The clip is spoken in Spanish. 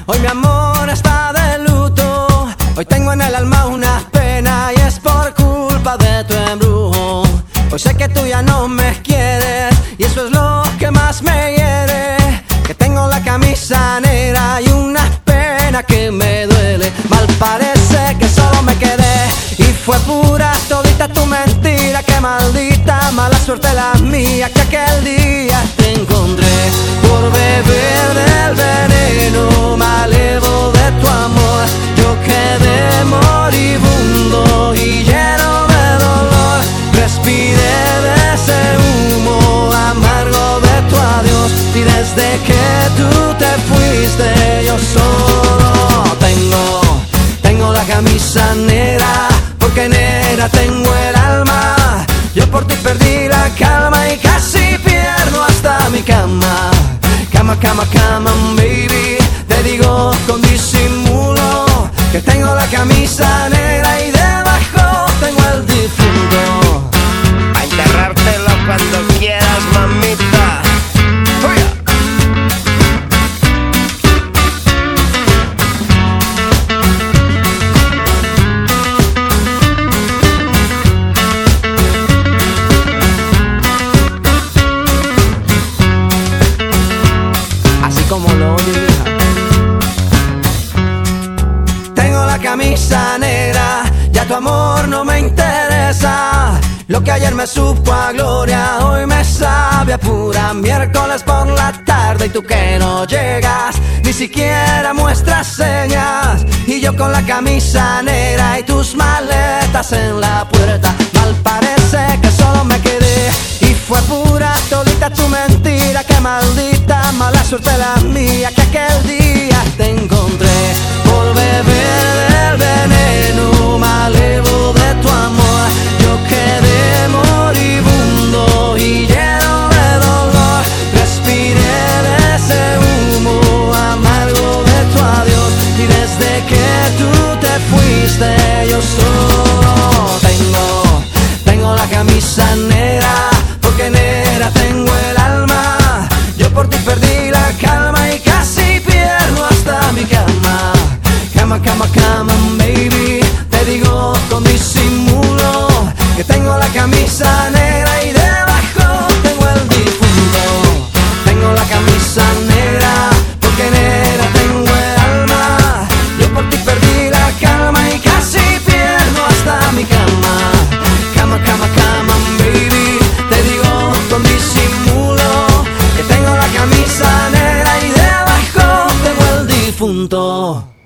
Hoy mi amor está de luto. Hoy tengo en el alma una pena y es por culpa de tu embrujo. Hoy sé que tú ya no me quieres y eso es lo que más me hiere. Que tengo la camisa negra y una pena que me duele. Mal parece que solo me quedé y fue pura todita tu mentira. Qué maldita mala suerte la mía que aquel día te encontré. Por beber del veneno malevo de tu amor, yo quedé moribundo y lleno de dolor. Respiré de ese humo amargo de tu adiós y desde que tú te fuiste yo solo tengo la camisa negra, porque negra tengo el alma. Yo por ti perdí la calma y casi pierdo hasta mi cama. Cama, cama, cama, baby, te digo con disimulo que tengo la camisa negra y debajo tengo el difunto. A enterrártelo cuando quieras, mamita. Así como lo oyes, hija. Tengo la camisa negra, ya tu amor no me interesa. Lo que ayer me supo a gloria, hoy me sabe a pura. Miércoles por la tarde y tú que no llegas, ni siquiera muestras señas. Y yo con la camisa negra y tus maletas en la puerta. Mal parece que solo me quedé y fue pura todita tu mentira. Qué maldita mala suerte la mía que aquel día te encontré. Por beber del veneno malevo de tu amor, yo quedé moribundo y lleno de dolor. Respiré de ese humo amargo de tu adiós y desde que tú te fuiste yo solo tengo la camisa negra, porque negra tengo el alma. Yo por ti perdí la calma y casi pierdo hasta mi cama. Cama, cama, cama, baby, te digo con disimulo que tengo la camisa negra y debajo tengo el difunto. Tengo la camisa negra, porque negra tengo el alma. Yo por ti perdí la calma y casi pierdo hasta mi cama. Cama, cama, cama, baby, te digo con disimulo que tengo la camisa negra y debajo tengo el difunto.